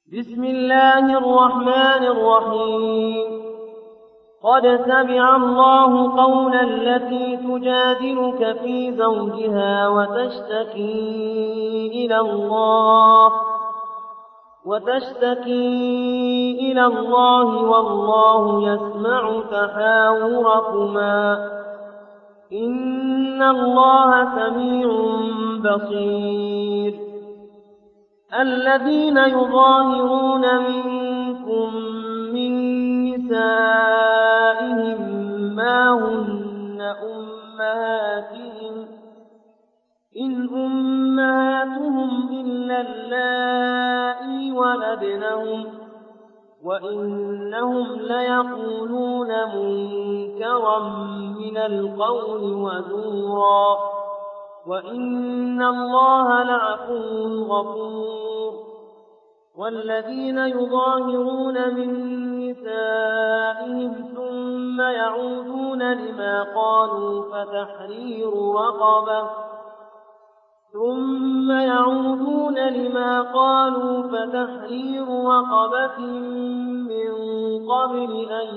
بسم الله الرحمن الرحيم. قد سمع الله قول التي تجادلك في زوجها وتشتكي إلى الله والله يسمع تحاوركما إن الله سميع بصير. الذين يظاهرون منكم من نسائهم ما هن أمهاتهم إن أمهاتهم إلا اللائي ولدنهم وإنهم ليقولون منكرا من القول وزورا وإن الله لعفو غفور. والذين يظاهرون من نسائهم ثم يعودون لما قالوا فتحرير رقبة من قبل أن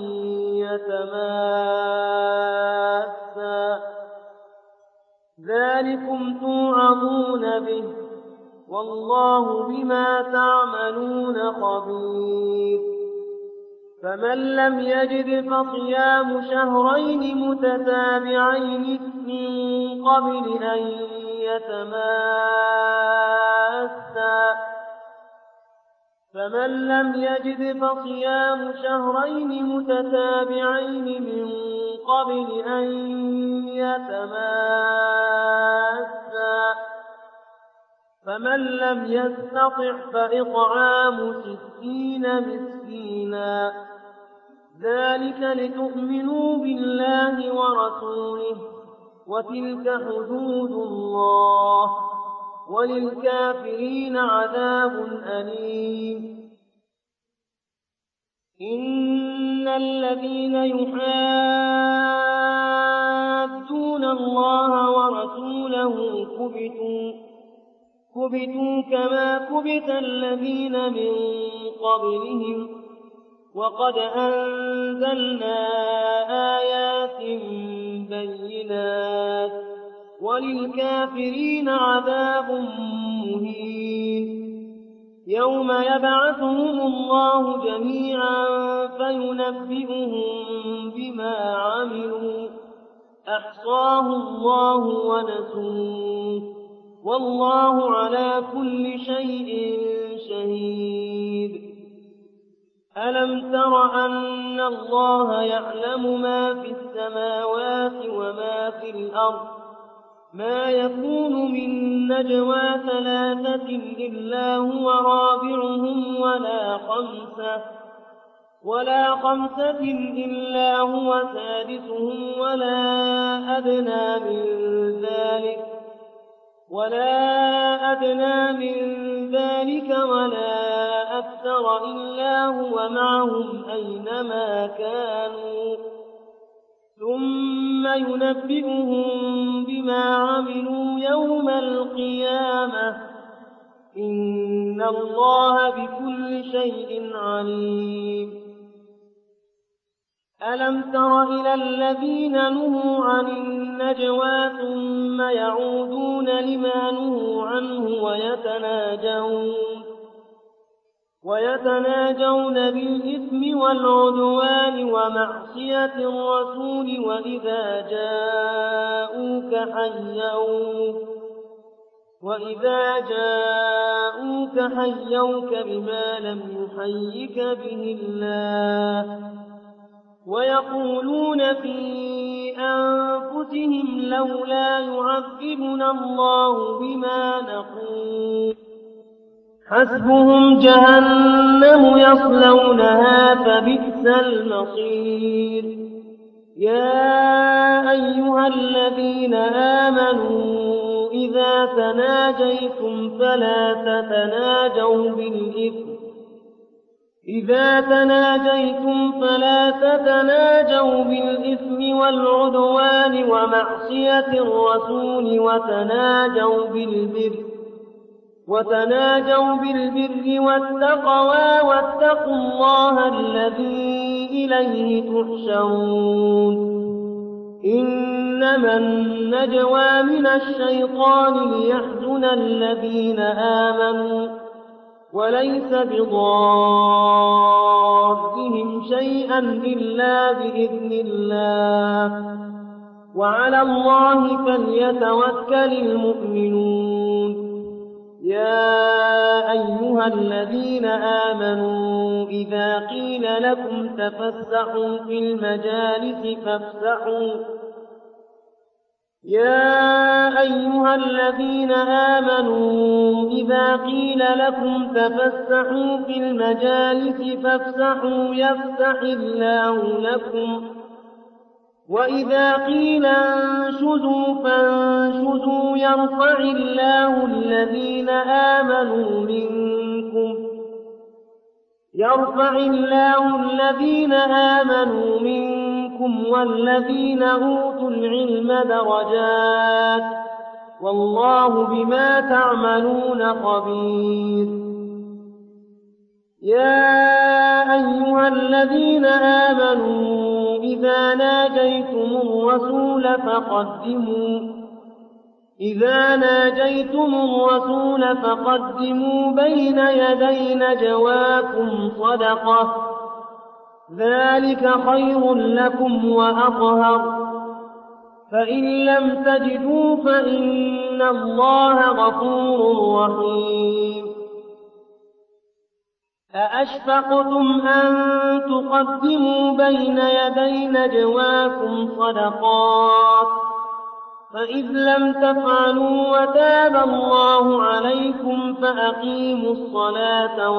يتماسا ذلكم توعظون به والله بما تعملون خبير. فمن لم يجد فصيام شهرين متتابعين من قبل أن يتماسا فمن لم يستطع فإطعام 60 مسكينا ذلك لتؤمنوا بالله ورسوله وتلك حدود الله وللكافرين عذاب أليم. إن الذين يحادون الله ورسوله كبتوا كما كبت الذين من قبلهم وقد أنزلنا آيات بينات وللكافرين عذاب مهين. يوم يبعثهم الله جميعا فينبئهم بما عملوا أحصاه الله ونسوه والله على كل شيء شهيد. ألم تر أن الله يعلم ما في السماوات وما في الأرض ما يكون من نجوى 3 إلا هو رابعهم ولا خمسة إلا هو سادسهم ولا أدنى من ذلك ولا أكثر إلا هو معهم أينما كانوا ثم ينبئهم بما عملوا يوم القيامة إن الله بكل شيء عليم. ألم تر إلى الذين نهوا عن النجوى ثم يعودون لما نهوا عنه ويتناجون بالإثم والعدوان ومعصية الرسول وإذا جاءوك حيوك بما لم يحيك به الله ويقولون في أنفسهم لولا يعذبنا الله بما نقول حسبهم جهنم يصلونها فبئس المصير. يا أيها الذين آمنوا إذا تناجيتم فلا تتناجوا بالإثم والعدوان ومعصية الرسول وتناجوا بالبر وتناجوا بالبر والتقوى واتقوا الله الذي إليه تحشرون إنما النجوى من الشيطان ليحزن الذين آمنوا وليس بضارهم شيئا إلا بإذن الله وعلى الله فليتوكل المؤمنون يا أيها الذين آمنوا إذا قيل لكم تفسحوا في المجالس فافسحوا يفسح الله لكم وإذا قيل انشزوا فانشزوا يرفع الله الذين آمنوا منكم والذين أوتوا العلم درجات والله بما تعملون خبير يا أيها الذين آمنوا إذا ناجيتم الرسول فقدموا بين يدي نجواكم صدقة ذلك خير لكم وأطهر فإن لم تجدوا فإن الله غفور رحيم أأشفقتم أن تقدموا بين يدي نجواكم صدقات فإذ لم تفعلوا وتاب الله عليكم فأقيموا الصلاة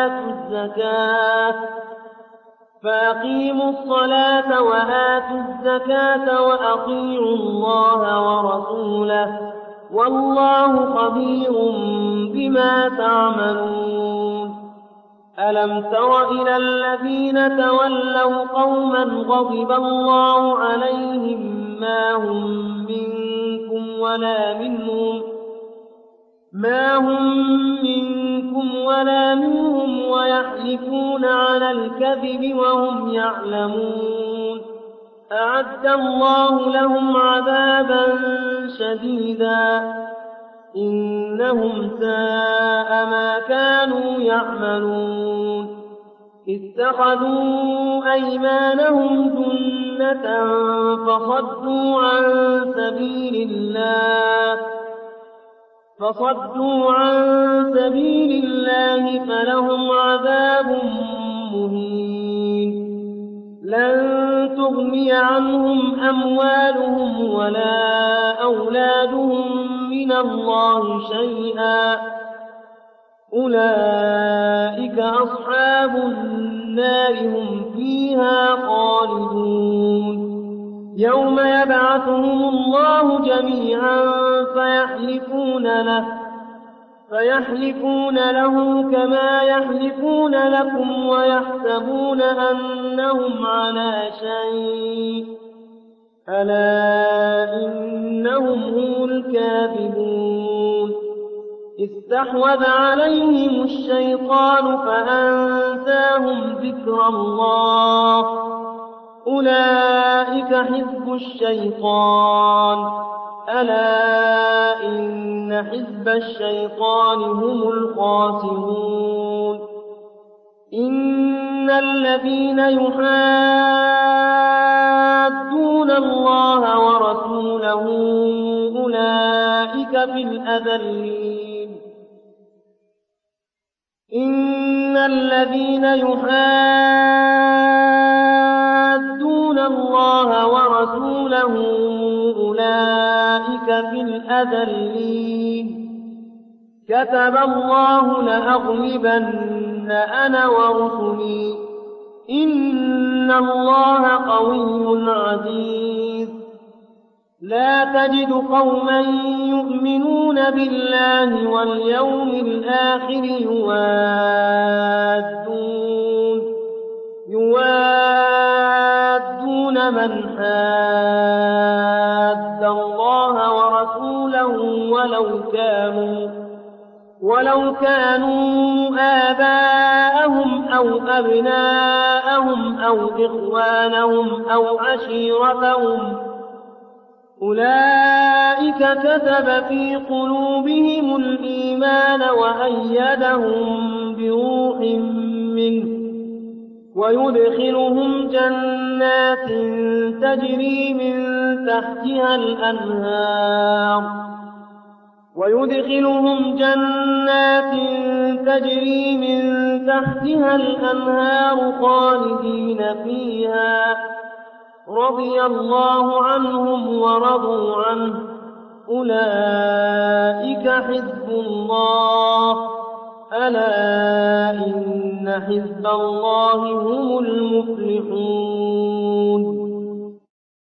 وآتوا الزكاة وأطيعوا الله ورسوله والله خبير بما تعملون ألم تر إلى الذين تولوا قوما غضب الله عليهم ما هم منكم ولا منهم ويحلفون على الكذب وهم يعلمون أعد الله لهم عذابا شديدا إنهم ساء ما كانوا يعملون اتخذوا أيمانهم جنة فصدوا عن سبيل الله فلهم عذاب مهين لن تغني عنهم أموالهم ولا أولادهم من الله شيئا أولئك أصحاب النار هم فيها خالدون يوم يبعثهم الله جميعا فيحلفون له كما يحلفون لكم ويحسبون أنهم على شيء ألا إنهم هم الكاذبون استحوذ عليهم الشيطان فأنساهم ذكر الله أولئك حزب الشيطان ألا إن حزب الشيطان هم الخاسرون إن الذين يحادون الله ورسوله أولئك في الأذلين إن الذين يحادون الله ورسوله أولئك في الأذلين كتب الله لأغلبن أنا ورسلي إن الله قوي عزيز لا تجد قوما يؤمنون بالله واليوم الآخر يوادون من حاد الله ورسوله ولو كانوا آباءهم أو أبناءهم أو إخوانهم أو عشيرتهم أولئك كتب في قلوبهم الإيمان وأيدهم بروح منه ويدخلهم جنات تجري من تحتها الأنهار خالدين فيها رضي الله عنهم ورضوا عنه أولئك حزب الله ألا إن حزب الله هم المفلحون